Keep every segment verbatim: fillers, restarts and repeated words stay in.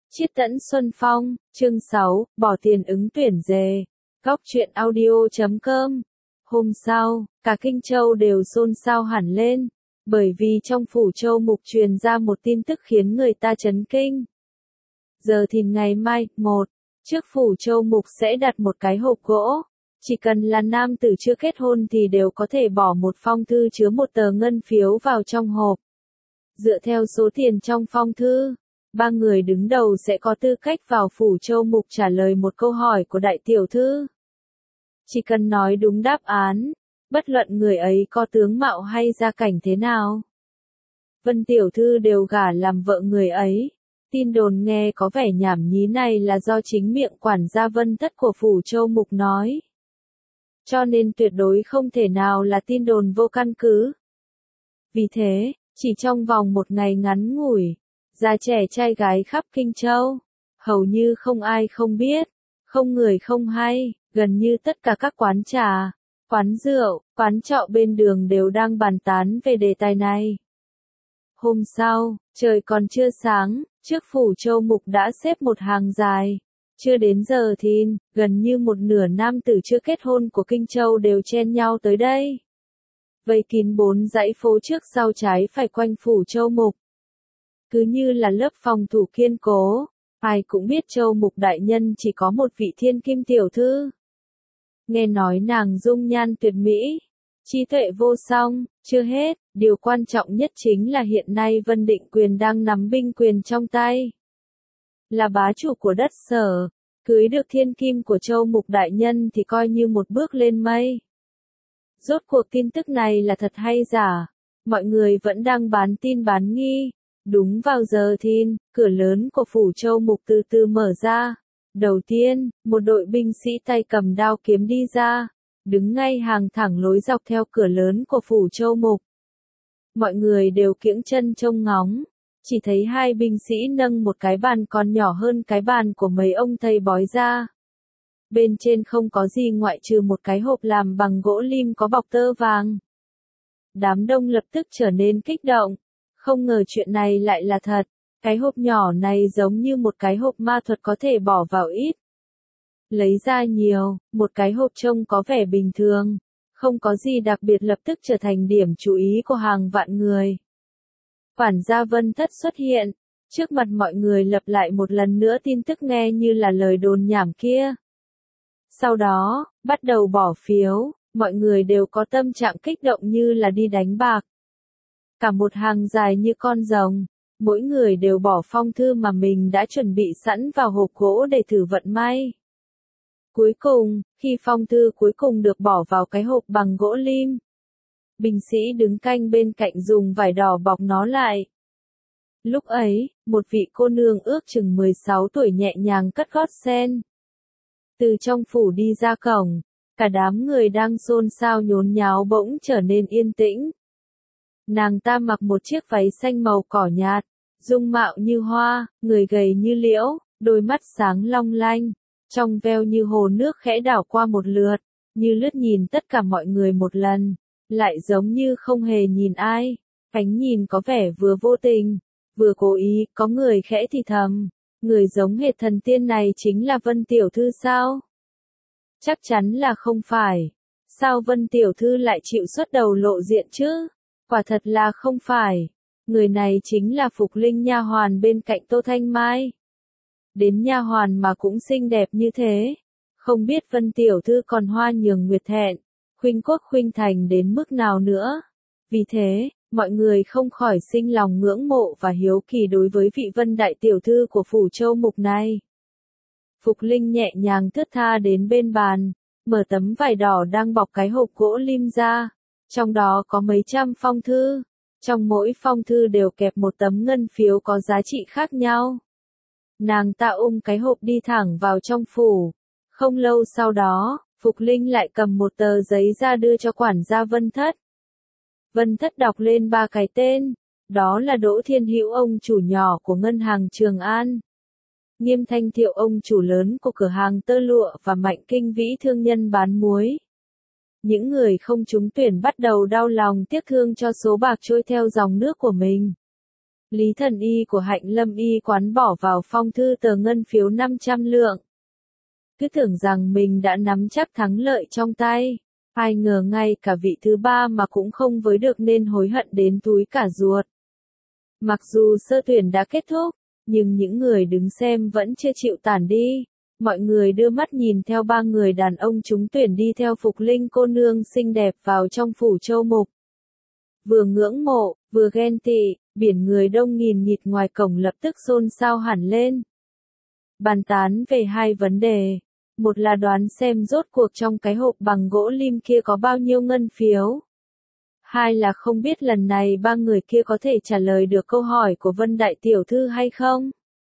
Chiết Tẫn Xuân Phong, chương sáu, bỏ tiền ứng tuyển dề. Góc truyện audio chấm com. Hôm sau, cả Kinh Châu đều xôn xao hẳn lên, bởi vì trong phủ Châu Mục truyền ra một tin tức khiến người ta chấn kinh. Giờ thì ngày mai, một, trước phủ Châu Mục sẽ đặt một cái hộp gỗ. Chỉ cần là nam tử chưa kết hôn thì đều có thể bỏ một phong thư chứa một tờ ngân phiếu vào trong hộp. Dựa theo số tiền trong phong thư, ba người đứng đầu sẽ có tư cách vào phủ Châu Mục trả lời một câu hỏi của đại tiểu thư. Chỉ cần nói đúng đáp án, bất luận người ấy có tướng mạo hay gia cảnh thế nào, Vân tiểu thư đều gả làm vợ người ấy. Tin đồn nghe có vẻ nhảm nhí này là do chính miệng quản gia Vân Thất của phủ Châu Mục nói, cho nên tuyệt đối không thể nào là tin đồn vô căn cứ. Vì thế, chỉ trong vòng một ngày ngắn ngủi, già trẻ trai gái khắp Kinh Châu, hầu như không ai không biết, không người không hay, gần như tất cả các quán trà, quán rượu, quán trọ bên đường đều đang bàn tán về đề tài này. Hôm sau, trời còn chưa sáng, trước phủ Châu Mục đã xếp một hàng dài. Chưa đến giờ thìn, gần như một nửa nam tử chưa kết hôn của Kinh Châu đều chen nhau tới đây. Vây kín bốn dãy phố trước sau trái phải quanh phủ Châu Mục. Cứ như là lớp phòng thủ kiên cố, ai cũng biết Châu Mục đại nhân chỉ có một vị thiên kim tiểu thư. Nghe nói nàng dung nhan tuyệt mỹ, trí tuệ vô song, chưa hết, điều quan trọng nhất chính là hiện nay Vân Định Quyền đang nắm binh quyền trong tay. Là bá chủ của đất Sở, cưới được thiên kim của Châu Mục đại nhân thì coi như một bước lên mây. Rốt cuộc tin tức này là thật hay giả? Mọi người vẫn đang bán tin bán nghi. Đúng vào giờ thìn, cửa lớn của phủ Châu Mục từ từ mở ra. Đầu tiên, một đội binh sĩ tay cầm đao kiếm đi ra, đứng ngay hàng thẳng lối dọc theo cửa lớn của phủ Châu Mục. Mọi người đều kiễng chân trông ngóng, chỉ thấy hai binh sĩ nâng một cái bàn còn nhỏ hơn cái bàn của mấy ông thầy bói ra. Bên trên không có gì ngoại trừ một cái hộp làm bằng gỗ lim có bọc tơ vàng. Đám đông lập tức trở nên kích động. Không ngờ chuyện này lại là thật, cái hộp nhỏ này giống như một cái hộp ma thuật có thể bỏ vào ít. Lấy ra nhiều, một cái hộp trông có vẻ bình thường, không có gì đặc biệt lập tức trở thành điểm chú ý của hàng vạn người. Quản gia Vân Thất xuất hiện, trước mặt mọi người lặp lại một lần nữa tin tức nghe như là lời đồn nhảm kia. Sau đó, bắt đầu bỏ phiếu, mọi người đều có tâm trạng kích động như là đi đánh bạc. Cả một hàng dài như con rồng, mỗi người đều bỏ phong thư mà mình đã chuẩn bị sẵn vào hộp gỗ để thử vận may. Cuối cùng, khi phong thư cuối cùng được bỏ vào cái hộp bằng gỗ lim, binh sĩ đứng canh bên cạnh dùng vải đỏ bọc nó lại. Lúc ấy, một vị cô nương ước chừng mười sáu tuổi nhẹ nhàng cất gót sen. Từ trong phủ đi ra cổng, cả đám người đang xôn xao nhốn nháo bỗng trở nên yên tĩnh. Nàng ta mặc một chiếc váy xanh màu cỏ nhạt, dung mạo như hoa, người gầy như liễu, đôi mắt sáng long lanh, trong veo như hồ nước khẽ đảo qua một lượt, như lướt nhìn tất cả mọi người một lần, lại giống như không hề nhìn ai. Cánh nhìn có vẻ vừa vô tình, vừa cố ý, có người khẽ thì thầm, người giống hệt thần tiên này chính là Vân tiểu thư sao? Chắc chắn là không phải. Sao Vân tiểu thư lại chịu xuất đầu lộ diện chứ? Quả thật là không phải. Người này chính là Phục Linh nha hoàn bên cạnh Tô Thanh Mai. Đến nha hoàn mà cũng xinh đẹp như thế. Không biết Vân tiểu thư còn hoa nhường nguyệt thẹn, khuynh quốc khuynh thành đến mức nào nữa. Vì thế, mọi người không khỏi sinh lòng ngưỡng mộ và hiếu kỳ đối với vị Vân đại tiểu thư của phủ Châu Mục này. Phục Linh nhẹ nhàng thướt tha đến bên bàn, mở tấm vải đỏ đang bọc cái hộp gỗ lim ra. Trong đó có mấy trăm phong thư, trong mỗi phong thư đều kẹp một tấm ngân phiếu có giá trị khác nhau. Nàng ta ôm cái hộp đi thẳng vào trong phủ. Không lâu sau đó, Phục Linh lại cầm một tờ giấy ra đưa cho quản gia Vân Thất. Vân Thất đọc lên ba cái tên, đó là Đỗ Thiên Hữu ông chủ nhỏ của ngân hàng Trường An, Nghiêm Thanh Thiệu ông chủ lớn của cửa hàng tơ lụa và Mạnh Kinh Vĩ thương nhân bán muối. Những người không trúng tuyển bắt đầu đau lòng tiếc thương cho số bạc trôi theo dòng nước của mình. Lý Thần Y của Hạnh Lâm Y quán bỏ vào phong thư tờ ngân phiếu năm trăm lượng. Cứ tưởng rằng mình đã nắm chắc thắng lợi trong tay. Ai ngờ ngay cả vị thứ ba mà cũng không với được nên hối hận đến túi cả ruột. Mặc dù sơ tuyển đã kết thúc, nhưng những người đứng xem vẫn chưa chịu tản đi. Mọi người đưa mắt nhìn theo ba người đàn ông trúng tuyển đi theo Phục Linh cô nương xinh đẹp vào trong phủ Châu Mục. Vừa ngưỡng mộ, vừa ghen tị, biển người đông nghìn nghịt ngoài cổng lập tức xôn xao hẳn lên. Bàn tán về hai vấn đề. Một là đoán xem rốt cuộc trong cái hộp bằng gỗ lim kia có bao nhiêu ngân phiếu. Hai là không biết lần này ba người kia có thể trả lời được câu hỏi của Vân Đại Tiểu Thư hay không.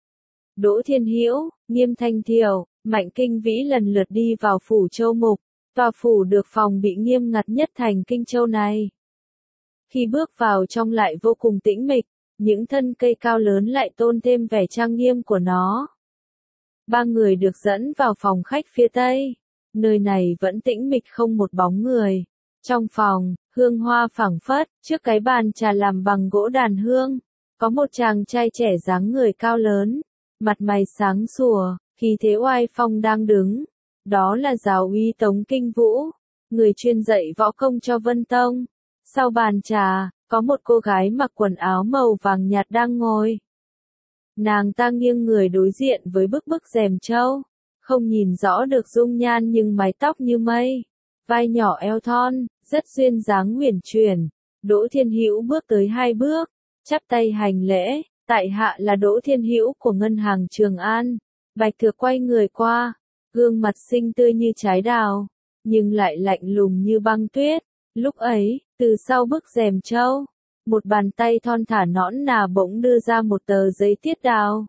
Đỗ Thiên Hữu, Nghiêm Thanh Thiều, Mạnh Kinh Vĩ lần lượt đi vào phủ Châu Mục, tòa phủ được phòng bị nghiêm ngặt nhất thành Kinh Châu này. Khi bước vào trong lại vô cùng tĩnh mịch, những thân cây cao lớn lại tôn thêm vẻ trang nghiêm của nó. Ba người được dẫn vào phòng khách phía tây. Nơi này vẫn tĩnh mịch không một bóng người. Trong phòng, hương hoa phảng phất, trước cái bàn trà làm bằng gỗ đàn hương, có một chàng trai trẻ dáng người cao lớn, mặt mày sáng sủa, khí thế oai phong đang đứng. Đó là Giáo úy Tống Kinh Vũ, người chuyên dạy võ công cho Vân Tông. Sau bàn trà, có một cô gái mặc quần áo màu vàng nhạt đang ngồi. Nàng ta nghiêng người đối diện với bức bức rèm trâu, không nhìn rõ được dung nhan nhưng mái tóc như mây, vai nhỏ eo thon, rất duyên dáng huyền chuyển. Đỗ Thiên Hữu bước tới hai bước, chắp tay hành lễ, tại hạ là Đỗ Thiên Hữu của Ngân hàng Trường An. Bạch Thược quay người qua, gương mặt xinh tươi như trái đào, nhưng lại lạnh lùng như băng tuyết. Lúc ấy, từ sau bức rèm trâu, một bàn tay thon thả nõn nà bỗng đưa ra một tờ giấy tiết đào.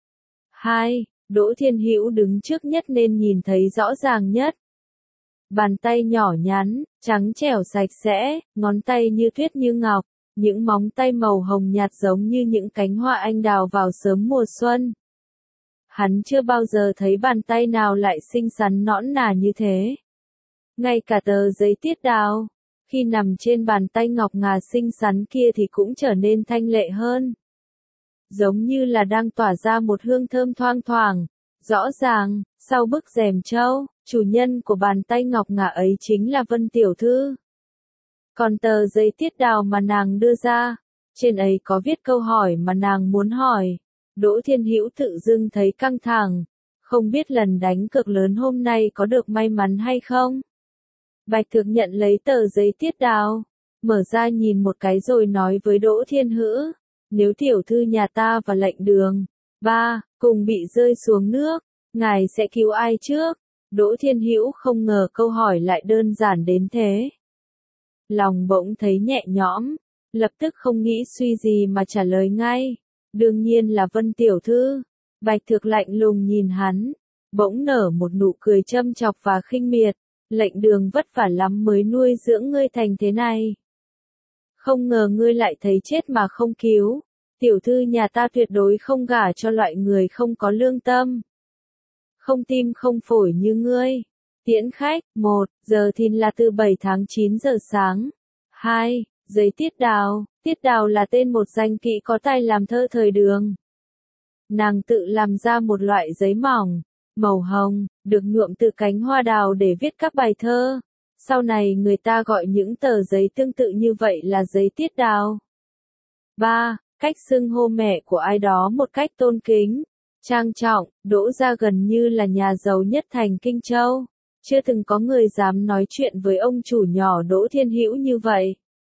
Hai, Đỗ Thiên Hữu đứng trước nhất nên nhìn thấy rõ ràng nhất. Bàn tay nhỏ nhắn, trắng trẻo sạch sẽ, ngón tay như tuyết như ngọc, những móng tay màu hồng nhạt giống như những cánh hoa anh đào vào sớm mùa xuân. Hắn chưa bao giờ thấy bàn tay nào lại xinh xắn nõn nà như thế. Ngay cả tờ giấy tiết đào, khi nằm trên bàn tay ngọc ngà xinh xắn kia thì cũng trở nên thanh lệ hơn. Giống như là đang tỏa ra một hương thơm thoang thoảng. Rõ ràng, sau bức rèm trâu, chủ nhân của bàn tay ngọc ngà ấy chính là Vân Tiểu Thư. Còn tờ giấy tiết đào mà nàng đưa ra, trên ấy có viết câu hỏi mà nàng muốn hỏi. Đỗ Thiên Hữu tự dưng thấy căng thẳng, không biết lần đánh cược lớn hôm nay có được may mắn hay không. Bạch Thược nhận lấy tờ giấy tiết đào, mở ra nhìn một cái rồi nói với Đỗ Thiên Hữu, nếu tiểu thư nhà ta và lệnh đường, ba, cùng bị rơi xuống nước, ngài sẽ cứu ai trước? Đỗ Thiên Hữu không ngờ câu hỏi lại đơn giản đến thế. Lòng bỗng thấy nhẹ nhõm, lập tức không nghĩ suy gì mà trả lời ngay, đương nhiên là Vân Tiểu Thư. Bạch Thược lạnh lùng nhìn hắn, bỗng nở một nụ cười châm chọc và khinh miệt. Lệnh đường vất vả lắm mới nuôi dưỡng ngươi thành thế này. Không ngờ ngươi lại thấy chết mà không cứu. Tiểu thư nhà ta tuyệt đối không gả cho loại người không có lương tâm, không tim không phổi như ngươi. Tiễn khách, một, giờ thìn là từ bảy tháng chín giờ sáng. Hai, giấy tiết đào. Tiết đào là tên một danh kỵ có tài làm thơ thời Đường. Nàng tự làm ra một loại giấy mỏng, màu hồng, được nhuộm từ cánh hoa đào để viết các bài thơ. Sau này người ta gọi những tờ giấy tương tự như vậy là giấy tiết đào. Ba, cách xưng hô mẹ của ai đó một cách tôn kính, trang trọng. Đỗ gia gần như là nhà giàu nhất thành Kinh Châu. Chưa từng có người dám nói chuyện với ông chủ nhỏ Đỗ Thiên Hữu như vậy.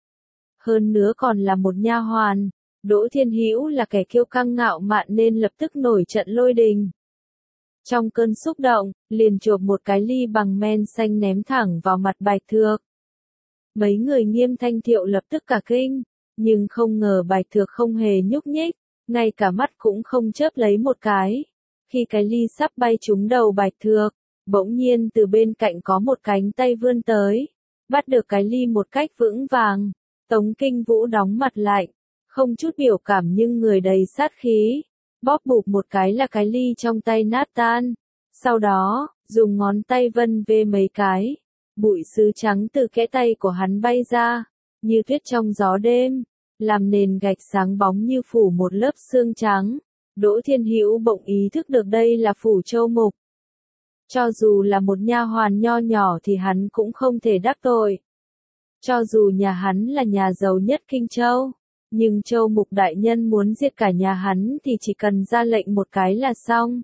Hơn nữa còn là một nha hoàn. Đỗ Thiên Hữu là kẻ kiêu căng ngạo mạn nên lập tức nổi trận lôi đình. Trong cơn xúc động, liền chộp một cái ly bằng men xanh ném thẳng vào mặt Bạch Thược. Mấy người Nghiêm Thanh Thiệu lập tức cả kinh, nhưng không ngờ Bạch Thược không hề nhúc nhích, ngay cả mắt cũng không chớp lấy một cái. Khi cái ly sắp bay trúng đầu Bạch Thược, bỗng nhiên từ bên cạnh có một cánh tay vươn tới, bắt được cái ly một cách vững vàng. Tống Kinh Vũ đóng mặt lại, không chút biểu cảm nhưng người đầy sát khí. Bóp bụp một cái là cái ly trong tay nát tan. Sau đó, dùng ngón tay vân vê mấy cái. Bụi sứ trắng từ kẽ tay của hắn bay ra, như tuyết trong gió đêm. làm nền gạch sáng bóng như phủ một lớp sương trắng. Đỗ Thiên Hữu bỗng ý thức được đây là phủ Châu Mục. Cho dù là một nha hoàn nho nhỏ thì hắn cũng không thể đắc tội. Cho dù nhà hắn là nhà giàu nhất Kinh Châu, nhưng Châu Mục đại nhân muốn diệt cả nhà hắn thì chỉ cần ra lệnh một cái là xong.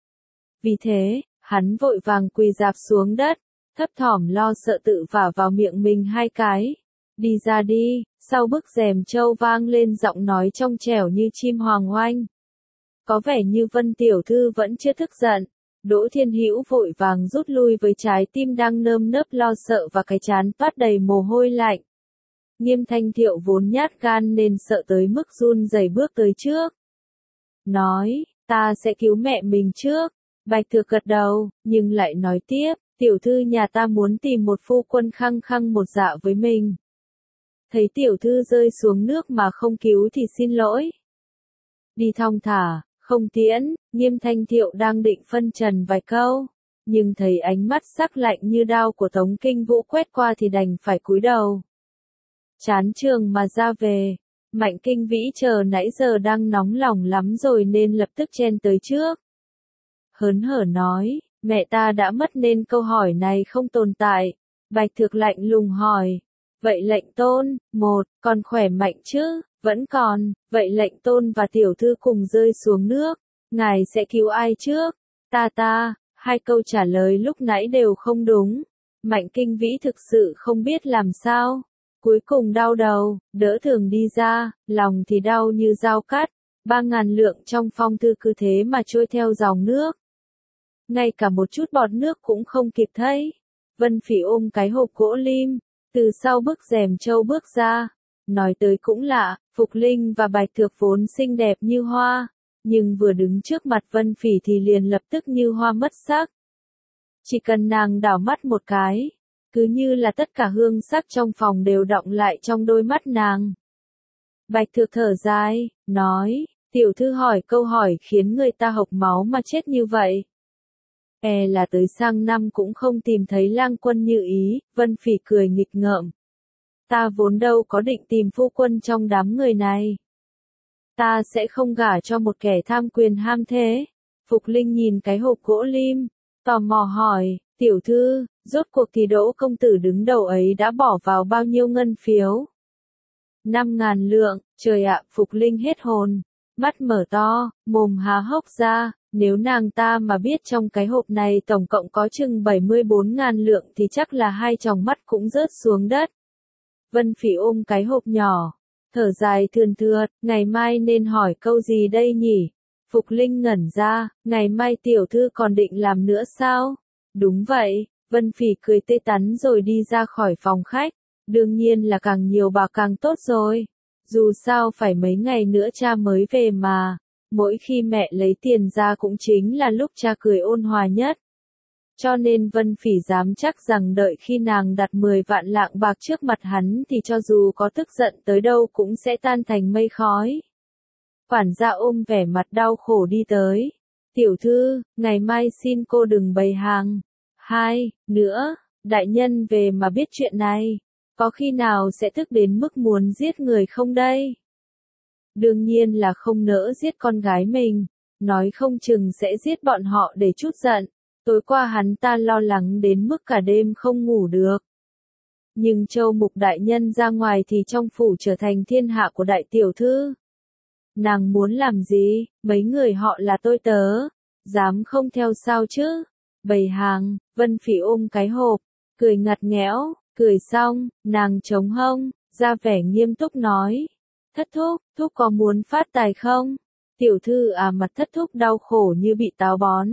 Vì thế, hắn vội vàng quỳ rạp xuống đất, thấp thỏm lo sợ tự vả vào miệng mình hai cái. Đi ra đi, sau bức rèm châu vang lên giọng nói trong trẻo như chim hoàng oanh. Có vẻ như Vân tiểu thư vẫn chưa thức giận. Đỗ Thiên Hữu vội vàng rút lui với trái tim đang nơm nớp lo sợ và cái trán toát đầy mồ hôi lạnh. Nghiêm Thanh Thiệu vốn nhát gan nên sợ tới mức run rẩy bước tới trước. Nói, ta sẽ cứu mẹ mình trước. Bạch Thược gật đầu, nhưng lại nói tiếp, tiểu thư nhà ta muốn tìm một phu quân khăng khăng một dạ với mình. Thấy tiểu thư rơi xuống nước mà không cứu thì xin lỗi. Đi thong thả, không tiễn. Nghiêm Thanh Thiệu đang định phân trần vài câu, nhưng thấy ánh mắt sắc lạnh như đao của Tống Kinh Vũ quét qua thì đành phải cúi đầu. Chán trường mà ra về. Mạnh Kinh Vĩ chờ nãy giờ đang nóng lòng lắm rồi nên lập tức chen tới trước. Hớn hở nói, mẹ ta đã mất nên câu hỏi này không tồn tại. Bạch Thược lạnh lùng hỏi, vậy lệnh tôn, một, còn khỏe mạnh chứ, vẫn còn, vậy lệnh tôn và tiểu thư cùng rơi xuống nước, ngài sẽ cứu ai trước? Ta ta, hai câu trả lời lúc nãy đều không đúng. Mạnh Kinh Vĩ thực sự không biết làm sao. Cuối cùng đau đầu, đỡ thường đi ra, lòng thì đau như dao cắt. Ba ngàn lượng trong phong thư cứ thế mà trôi theo dòng nước. Ngay cả một chút bọt nước cũng không kịp thấy. Vân Phỉ ôm cái hộp gỗ lim, từ sau bức rèm châu bước ra. Nói tới cũng lạ, Phục Linh và Bạch Thược vốn xinh đẹp như hoa, nhưng vừa đứng trước mặt Vân Phỉ thì liền lập tức như hoa mất sắc. Chỉ cần nàng đảo mắt một cái, cứ như là tất cả hương sắc trong phòng đều đọng lại trong đôi mắt nàng. Bạch Thược thở dài, nói, tiểu thư hỏi câu hỏi khiến người ta hộc máu mà chết như vậy. E là tới sang năm cũng không tìm thấy lang quân như ý. Vân Phỉ cười nghịch ngợm. Ta vốn đâu có định tìm phu quân trong đám người này. Ta sẽ không gả cho một kẻ tham quyền ham thế. Phục Linh nhìn cái hộp gỗ lim, tò mò hỏi, tiểu thư, rốt cuộc thì Đỗ công tử đứng đầu ấy đã bỏ vào bao nhiêu ngân phiếu? Năm ngàn lượng. Trời ạ, Phục Linh hết hồn, mắt mở to, mồm há hốc ra. Nếu nàng ta mà biết trong cái hộp này tổng cộng có chừng bảy mươi bốn ngàn lượng thì chắc là hai tròng mắt cũng rớt xuống đất. Vân Phỉ ôm cái hộp nhỏ, thở dài thườn thượt, ngày mai nên hỏi câu gì đây nhỉ? Phục Linh ngẩn ra, ngày mai tiểu thư còn định làm nữa sao? Đúng vậy, Vân Phỉ cười tươi tắn rồi đi ra khỏi phòng khách. Đương nhiên là càng nhiều bạc càng tốt rồi. Dù sao phải mấy ngày nữa cha mới về mà. Mỗi khi mẹ lấy tiền ra cũng chính là lúc cha cười ôn hòa nhất. Cho nên Vân Phỉ dám chắc rằng đợi khi nàng đặt mười vạn lạng bạc trước mặt hắn thì cho dù có tức giận tới đâu cũng sẽ tan thành mây khói. Quản gia ôm vẻ mặt đau khổ đi tới. Tiểu thư, ngày mai xin cô đừng bày hàng. Hai, nữa, đại nhân về mà biết chuyện này, có khi nào sẽ tức đến mức muốn giết người không đây? Đương nhiên là không nỡ giết con gái mình, nói không chừng sẽ giết bọn họ để trút giận. Tối qua hắn ta lo lắng đến mức cả đêm không ngủ được. Nhưng Châu Mục đại nhân ra ngoài thì trong phủ trở thành thiên hạ của đại tiểu thư. Nàng muốn làm gì, mấy người họ là tôi tớ, dám không theo sao chứ? Bày hàng, Vân Phỉ ôm cái hộp, cười ngặt nghẽo, cười xong, nàng chống hông, ra vẻ nghiêm túc nói. Thất thúc, thúc có muốn phát tài không? Tiểu thư à, mặt thất thúc đau khổ như bị táo bón.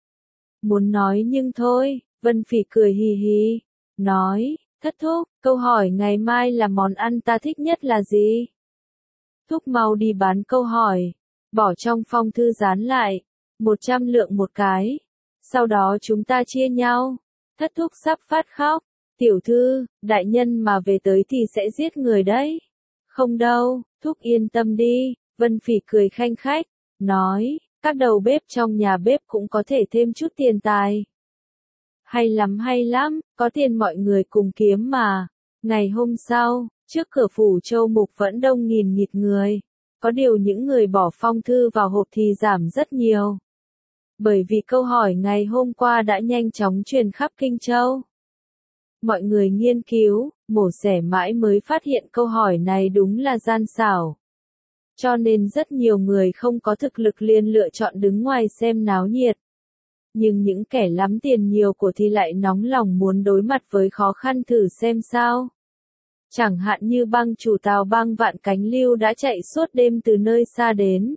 Muốn nói nhưng thôi, Vân Phỉ cười hì hì, nói, thất thúc, câu hỏi ngày mai là món ăn ta thích nhất là gì? Thúc mau đi bán câu hỏi, bỏ trong phong thư dán lại, một trăm lượng một cái, sau đó chúng ta chia nhau. Thất thúc sắp phát khóc, tiểu thư, đại nhân mà về tới thì sẽ giết người đấy. Không đâu, thúc yên tâm đi, Vân Phỉ cười khanh khách, nói, các đầu bếp trong nhà bếp cũng có thể thêm chút tiền tài. Hay lắm hay lắm, có tiền mọi người cùng kiếm mà. Ngày hôm sau, Trước cửa phủ Châu Mục vẫn đông nghìn nghịt người. Có điều những người bỏ phong thư vào hộp thì giảm rất nhiều. Bởi vì câu hỏi ngày hôm qua đã nhanh chóng truyền khắp Kinh Châu. Mọi người nghiên cứu, mổ xẻ mãi mới phát hiện câu hỏi này đúng là gian xảo. Cho nên rất nhiều người không có thực lực liền lựa chọn đứng ngoài xem náo nhiệt. Nhưng những kẻ lắm tiền nhiều của thì lại nóng lòng muốn đối mặt với khó khăn thử xem sao. Chẳng hạn như bang chủ Tào bang Vạn Cánh Lưu đã chạy suốt đêm từ nơi xa đến.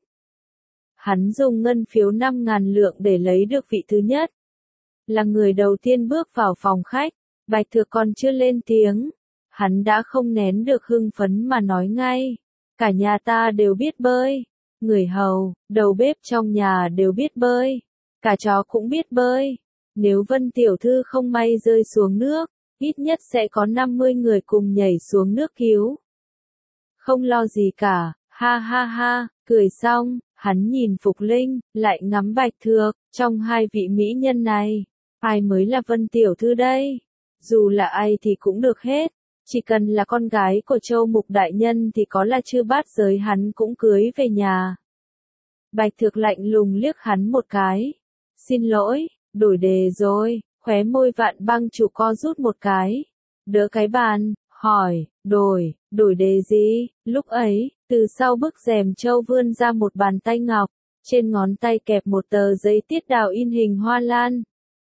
Hắn dùng ngân phiếu năm ngàn lượng để lấy được vị thứ nhất. Là người đầu tiên bước vào phòng khách, Bạch Thược còn chưa lên tiếng. Hắn đã không nén được hưng phấn mà nói ngay. Cả nhà ta đều biết bơi. Người hầu, đầu bếp trong nhà đều biết bơi. Cả chó cũng biết bơi. Nếu Vân tiểu thư không may rơi xuống nước, ít nhất sẽ có năm mươi người cùng nhảy xuống nước cứu. Không lo gì cả, ha ha ha, cười xong, hắn nhìn Phục Linh, lại ngắm Bạch Thược, trong hai vị mỹ nhân này, ai mới là Vân tiểu thư đây? Dù là ai thì cũng được hết, chỉ cần là con gái của Châu Mục đại nhân thì có là chư bát giới hắn cũng cưới về nhà. Bạch Thược lạnh lùng liếc hắn một cái. Xin lỗi, đổi đề rồi, khóe môi Vạn bang chủ co rút một cái. Đỡ cái bàn, hỏi, đổi, đổi đề gì? Lúc ấy, từ sau bức rèm châu vươn ra một bàn tay ngọc, trên ngón tay kẹp một tờ giấy tiết đào in hình hoa lan.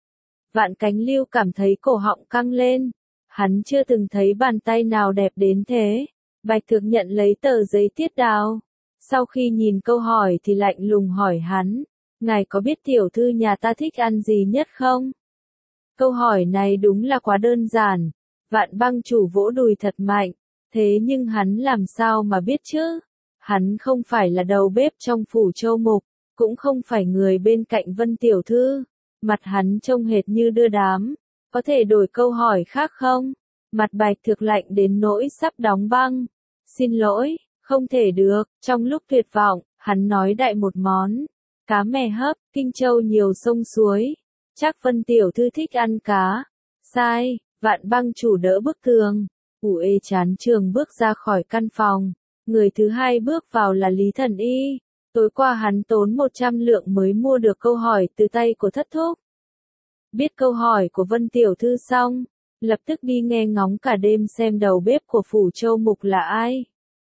Vạn Cánh Lưu cảm thấy cổ họng căng lên. Hắn chưa từng thấy bàn tay nào đẹp đến thế. Bạch Thược nhận lấy tờ giấy tiết đào. Sau khi nhìn câu hỏi thì lạnh lùng hỏi hắn. Ngài có biết tiểu thư nhà ta thích ăn gì nhất không? Câu hỏi này đúng là quá đơn giản. Vạn bang chủ vỗ đùi thật mạnh. Thế nhưng hắn làm sao mà biết chứ? Hắn không phải là đầu bếp trong phủ Châu Mục, cũng không phải người bên cạnh Vân tiểu thư. Mặt hắn trông hệt như đưa đám. Có thể đổi câu hỏi khác không? Mặt Bạch Thược lạnh đến nỗi sắp đóng băng. Xin lỗi, không thể được. Trong lúc tuyệt vọng, hắn nói đại một món. Cá mè hấp, Kinh Châu nhiều sông suối. Chắc Vân tiểu thư thích ăn cá. Sai, Vạn bang chủ đỡ bức tường. Ủ ê chán trường bước ra khỏi căn phòng. Người thứ hai bước vào là Lý Thần Y. Tối qua hắn tốn một trăm lượng mới mua được câu hỏi từ tay của thất thúc. Biết câu hỏi của Vân tiểu thư xong, lập tức đi nghe ngóng cả đêm xem đầu bếp của phủ Châu Mục là ai.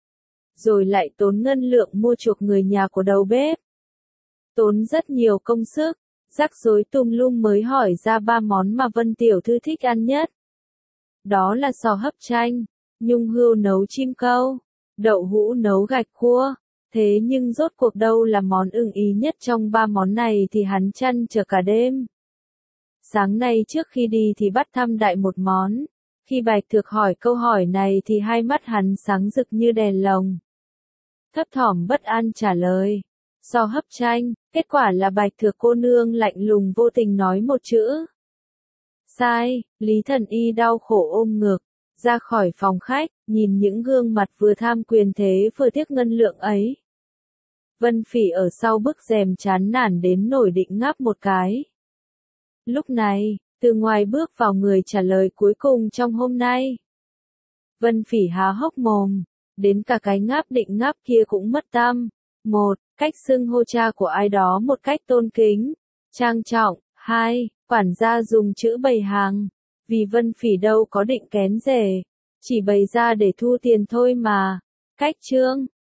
Rồi lại tốn ngân lượng mua chuộc người nhà của đầu bếp. Tốn rất nhiều công sức, rắc rối tùm lum mới hỏi ra ba món mà Vân tiểu thư thích ăn nhất. Đó là sò hấp chanh, nhung hươu nấu chim câu, đậu hũ nấu gạch cua. Thế nhưng rốt cuộc đâu là món ưng ý nhất trong ba món này thì hắn trăn trở cả đêm. Sáng nay trước khi đi thì bắt thăm đại một món. Khi Bạch Thược hỏi câu hỏi này thì hai mắt hắn sáng rực như đèn lồng. Thấp thỏm bất an trả lời. Sò hấp chanh, kết quả là Bạch Thược cô nương lạnh lùng vô tình nói một chữ. Sai, Lý Thần Y đau khổ ôm ngực, ra khỏi phòng khách, nhìn những gương mặt vừa tham quyền thế vừa tiếc ngân lượng ấy. Vân Phỉ ở sau bức rèm chán nản đến nổi định ngáp một cái. Lúc này, từ ngoài bước vào người trả lời cuối cùng trong hôm nay. Vân Phỉ há hốc mồm, đến cả cái ngáp định ngáp kia cũng mất tăm. Một, cách xưng hô cha của ai đó một cách tôn kính, trang trọng. Hai, quản gia dùng chữ bày hàng. Vì Vân Phỉ đâu có định kén rể, chỉ bày ra để thu tiền thôi mà. Cách chương